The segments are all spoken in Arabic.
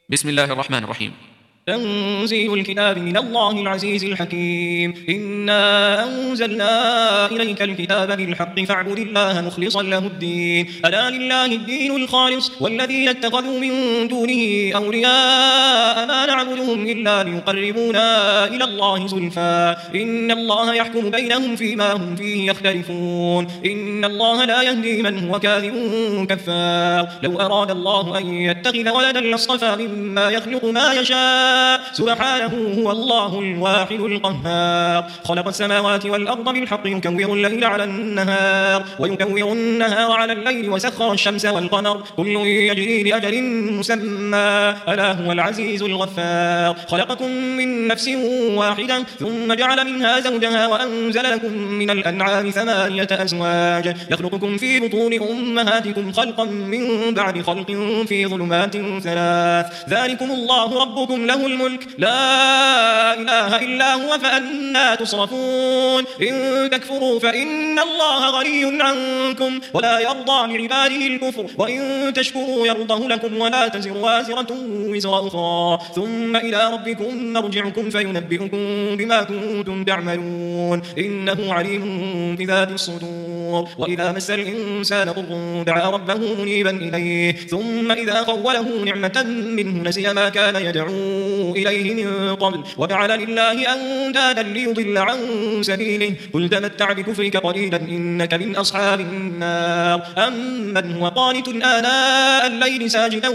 بسم الله الرحمن الرحيم. تنزيل الكتاب من الله العزيز الحكيم. إنا أنزلنا إليك الكتاب بالحق فاعبد الله مخلصا له الدين. ألا لله الدين الخالص والذين اتخذوا من دونه أولياء ما نعبدهم إلا ليقربونا إلى الله زلفى إن الله يحكم بينهم فيما هم فيه يختلفون. إن الله لا يهدي من هو كاذب كفار. لو أراد الله أن يتخذ ولدا لاصطفى مما يخلق ما يشاء سبحانه هو الله الواحد القهار. خلق السماوات والأرض بالحق يكور الليل على النهار ويكور النهار على الليل وسخر الشمس والقمر كل يجري لأجل مسمى ألا هو العزيز الغفار. خلقكم من نفس واحدة ثم جعل منها زوجها وأنزل لكم من الأنعام 8 أزواج يخلقكم في بطون أمهاتكم خلقا من بعد خلق في ظلمات 3 ذلكم الله ربكم له الملك لا إله إلا هو فأنا تصرفون. إن تكفروا فإن الله غني عنكم ولا يرضى لعباده الكفر وإن تشكروا يرضه لكم ولا تزر وازرة وزر أخرى ثم إلى ربكم مرجعكم فينبئكم بما كنتم تعملون إنه عليم بذات الصدور. وإذا مس الإنسان ضر دعا ربه منيبا إليه ثم إذا خوله نعمة منه نسي ما كان يدعو إليه من قبل وجعل لله أندادا ليضل عن سبيله قل تمتع بكفرك قليلا إنك من أصحاب النار. أمن هو قانت آناء الليل ساجدا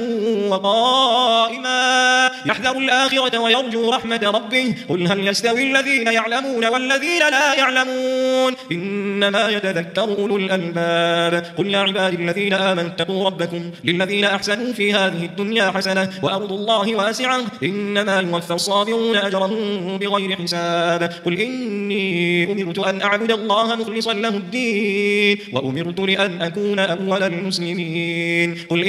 وقائما يحذر الآخرة ويرجو رحمة ربه قل هل يستوي الذين يعلمون والذين لا يعلمون إنما يتذكر أولو الألباب. قل يا عبادي الذين آمنوا اتقوا ربكم للذين أحسنوا في هذه الدنيا حسنة وأرض الله واسعة إنما يوفى الصابرون أجرهم بغير حساب. قل إني أمرت أن أعبد الله مخلصا له الدين وأمرت لأن أكون أول المسلمين. قل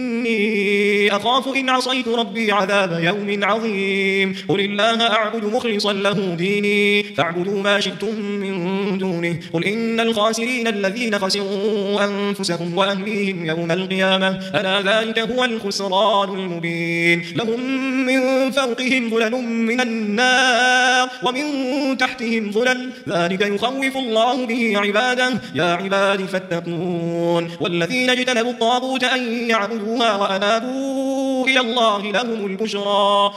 إني أخاف إن عصيت ربي عذاب يوم عظيم. قل الله أعبد مخلصا له ديني فاعبدوا ما شئتم من دونه. قل إن الخاسرين الذين خسروا أنفسهم وأهليهم يوم القيامة ألا ذلك هو الخسران المبين. لهم من فوقهم ظلل من النار ومن تحتهم ظلل ذلك يخوف الله به عباده يا عباد فاتقون. والذين اجتنبوا الطاغوت أن يعبدوها وأنابوا إلى الله لهم البشرى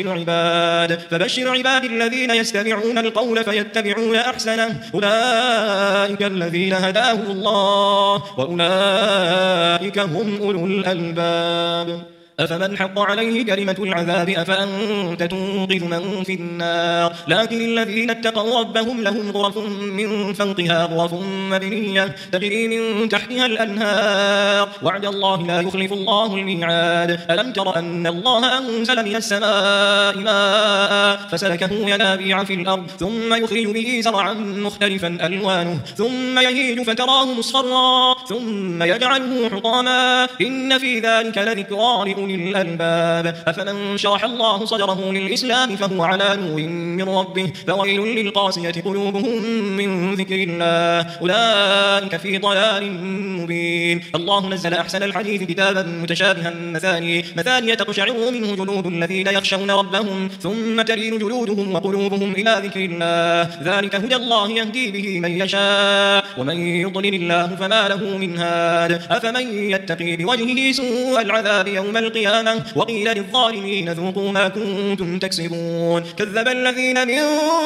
فبشر عباد الذين يستمعون القول فيتبعون أحسنه أولئك الذين هداهم الله وأولئك هم أولو الألباب. أفمن حق عليه كلمة العذاب أفأنت تنقذ من في النار. لكن الذين اتقوا ربهم لهم غرف من فوقها غرف مبنية تجري من تحتها الأنهار وعد الله لا يخلف الله الميعاد. ألم تر أن الله أنزل من السماء ماء فسلكه ينابيع في الأرض ثم يخرج به زرعا مختلفا ألوانه ثم يهيج فتراه مصفرا ثم يجعله حطاما إن في ذلك لذكرى لأولي الألباب. أفمن شرح الله صدره للإسلام فهو على نور من ربه فويل للقاسية قلوبهم من ذكر الله أولئك في ضلال مبين. الله نزل أحسن الحديث كتابا متشابها مثانية تقشعر منه جلود الذين يخشون ربهم ثم تلين جلودهم وقلوبهم إلى ذكر الله ذلك هدى الله يهدي به من يشاء ومن يضلل الله فما له من هاد. أفمن يتقي بوجهه سوء العذاب يوم القيامة وقيل للظالمين ذوقوا ما كنتم تكسبون. كذب الذين من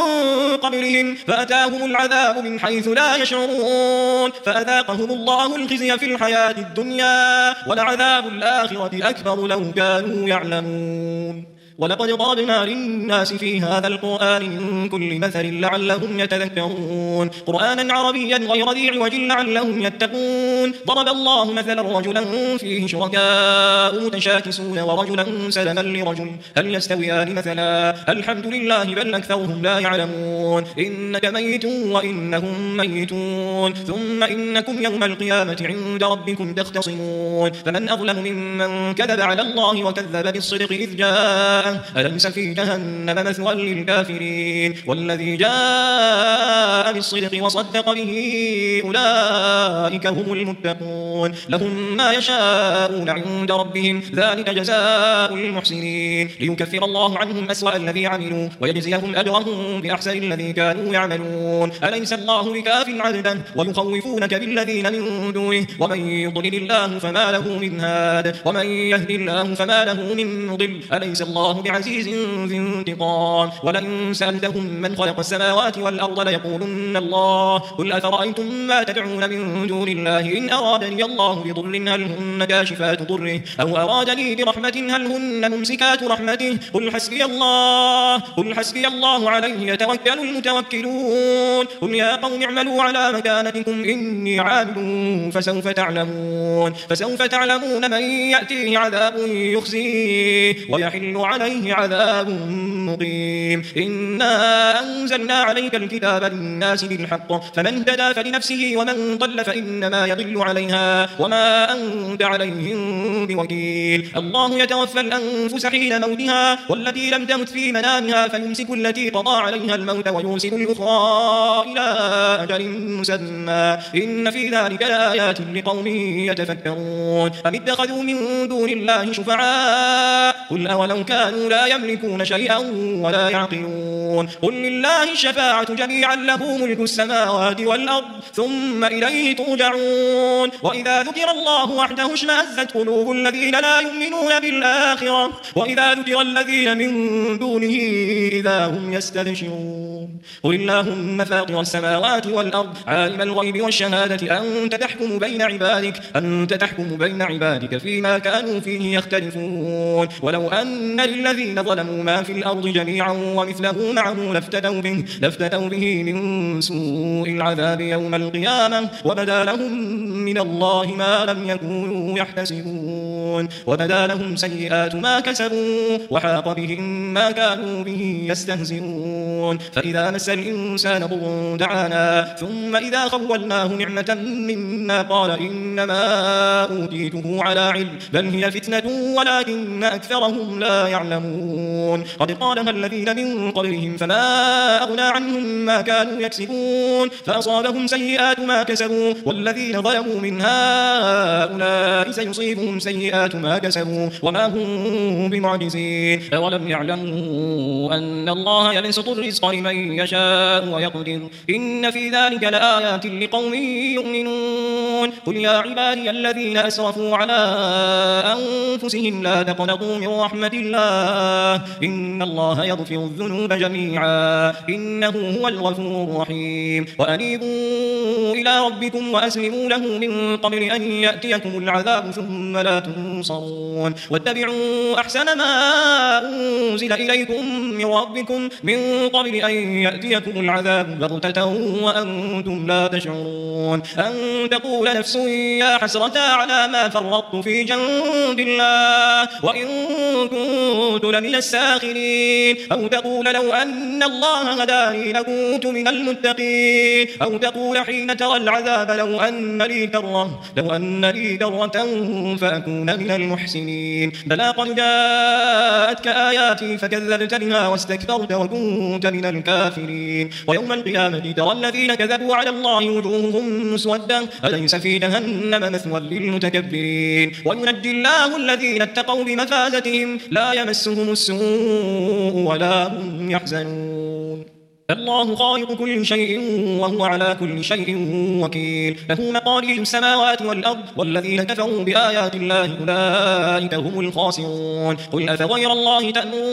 قبلهم فأتاهم العذاب من حيث لا يشعرون فأذاقهم الله الخزي في الحياة الدنيا ولعذاب الآخرة أكبر لو كانوا يعلمون. ولقد ضربنا للناس في هذا القرآن من كل مثل لعلهم يتذكرون قرآنا عربيا غير ذي عوج لعلهم يتقون. ضرب الله مثلا رجلا فيه شركاء متشاكسون ورجلا سلما لرجل هل يستويان مثلا الحمد لله بل أكثرهم لا يعلمون. إنك ميت وإنهم ميتون ثم إنكم يوم القيامة عند ربكم تختصمون. فمن أظلم ممن كذب على الله وكذب بالصدق إذ جاء أليس في جهنم مثوى للكافرين والذي جاء بالصدق وصدق به أولئك هم المتقون. يعملون لهم ما يشاءون عند ربهم ذلك جزاء المحسنين ليكفر الله عنهم أسوأ الذي عملوا ويجزيهم أجرهم بأحسن الذي كانوا يعملون أليس الله بكاف عبدا ويخوفونك بالذين من دونه ومن يضلل الله فما له من هاد ومن يهد الله فما له من مضل أليس الله بعزيز ذي انتقام ولئن سألتهم من خلق السماوات والأرض ليقولن الله قل أفرأيتم ما تدعون من دون الله إن أرادني الله بضر هل هن كاشفات ضره أو أرادني برحمة هل هن ممسكات رحمته قل حسبي الله عليه يتوكل المتوكلون قل يا قوم اعملوا على مكانتكم إني عامل فسوف تعلمون من يأتيه عذاب يخزيه ويحل عليه عذاب مقيم إنا أنزلنا عليك الكتاب للناس بالحق فمن اهتدى فلنفسه ومن ضل فإنما يضل عليها وما أنت عليهم بوكيل الله يتوفى الأنفس حين موتها والتي لم تمت في منامها فيمسك التي قضى عليها الموت ويرسل الأخرى إلى أجل مسمى إن في ذلك لآيات لقوم يتفكرون أم اتخذوا من دون الله شفعاء قل أولو كانوا لا يملكون شيئا ولا يعقلون قل لله الشفاعة جميعا له ملك السماوات والأرض ثم إليه ترجعون وإذا ذكر الله وحده اشمأزت قلوب الذين لا يؤمنون بالآخرة وإذا ذكر الذين من دونه إذا هم يستبشرون قل اللهم فاطر السماوات والأرض عالم الغيب والشهادة أنت تحكم بين عبادك فيما كانوا فيه يختلفون ولو أن للذين ظلموا ما في الأرض جميعا ومثله معه لافتدوا به من سوء العذاب يوم القيامة وبدا لهم من الله ما لم يكونوا يحتسبون وبدا لهم سيئات ما كسبوا وحاق بهم ما كانوا به يستهزئون فإذا مس الإنسان ضر دعانا ثم إذا خولناه نعمة منا قال إنما أوتيته على علم بل هي فتنة ولكن أكثرهم لا يعلمون قد قالها الذين من قبلهم فما أغنى عنهم ما كانوا يكسبون فأصابهم سيئات ما كسبوا والذين ظلموا من هؤلاء سيصيبهم سيئات ما كسبوا وما هم بمعجزين أولم يعلموا أن الله يبسط الرزق لمن يشاء ويقدر إن في ذلك لآيات لقوم يؤمنون قل يا عبادي الذين أسرفوا على أنفسهم لا تقنطوا من رحمة الله إن الله يغفر الذنوب جميعا إنه هو الغفور الرحيم وأنيبوا إلى ربكم وأسلموا له من قبل أن يأتيكم العذاب ثم لا تنصرون واتبعوا أحسن ما أنزل إليكم من ربكم من قبل أن يأتيكم العذاب بغتة وأنتم لا تشعرون أن تقول نفس يا حسرة على ما فرطت في جنب الله وإن كنت لمن الساخرين أو تقول لو أن الله هداني لكنت من المتقين أو تقول حين ترى العذاب لو أن لي كرة فأكون من المحسنين بلى قد جاءتك آياتي فكذبت بها واستكبرت وكنت من الكافرين ويوم القيامة ترى الذين كذبوا على الله وجوههم مسودة أليس في جهنم مثوى للمتكبرين وينجي الله الذين اتقوا بمفازتهم لا يمسهم السوء ولا هم يحزنون الله خالق كل شيء وهو على كل شيء وكيل له مقاليد السماوات والأرض والذين كفروا بآيات الله أولئك هم الخاسرون قل أفغير الله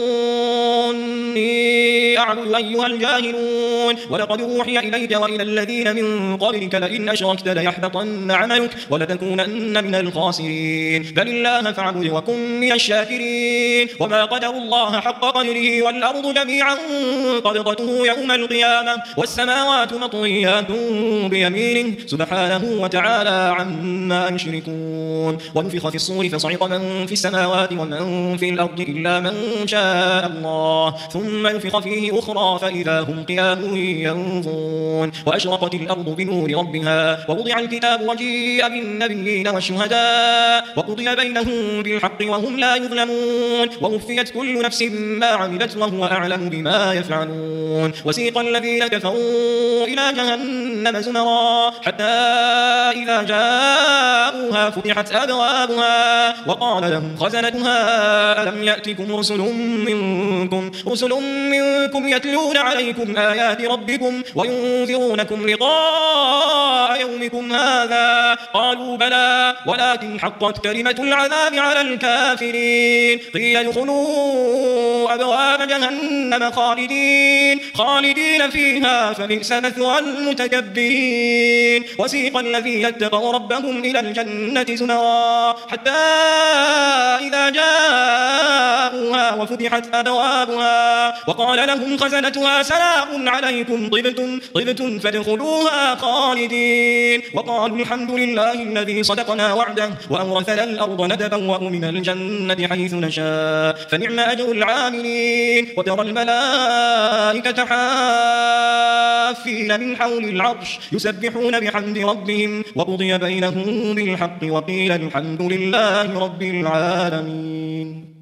تأمروني أعبد أيها الجاهلون ولقد أوحي إليك وإلى الذين من قبلك لئن أشركت ليحبطن عملك ولتكونن من الخاسرين بل الله فاعبد وكن من الشاكرين وما قدروا الله حق قدره والأرض جميعا قبضته يوم القيامة والسماوات مطويات بيمينه سبحانه وتعالى عما يشركون ونفخ في الصور فصعق من في السماوات ومن في الأرض إلا من شاء الله ثم نفخ فيه أخرى فإذا هم قيام ينظرون وأشرقت الأرض بنور ربها ووضع الكتاب وجيء بالنبيين والشهداء وقضي بينهم بالحق وهم لا يظلمون ووفيت كل نفس ما عملت وهو أعلم بما يفعلون وسيق الذين كفروا إلى جهنم زمرا حتى إذا جاءوها أبوابها فتحت أبوابها وقال لهم خزنتها ألم يأتكم رسل منكم يتلون عليكم آيات ربكم وينذرونكم لقاء يومكم هذا قالوا بلى ولكن حقت كلمة العذاب على الكافرين قيل ادخلوا أبواب جهنم خالدين فيها فبئس مثوى المتكبرين وسيق الذين اتقوا ربهم إلى الجنة زمرا حتى إذا جاءوها وفتحت أبوابها وقال لهم خزنتها سلام عليكم طبتم فادخلوها خالدين وقالوا الحمد لله الذي صدقنا وعده وأورثنا الأرض نتبوأ من الجنة حيث نشاء فنعم أجر العاملين وترى الملائكة حافين من حول العرش يسبحون بحمد ربهم وقضي بينهم بالحق وقيل الحمد لله رب العالمين.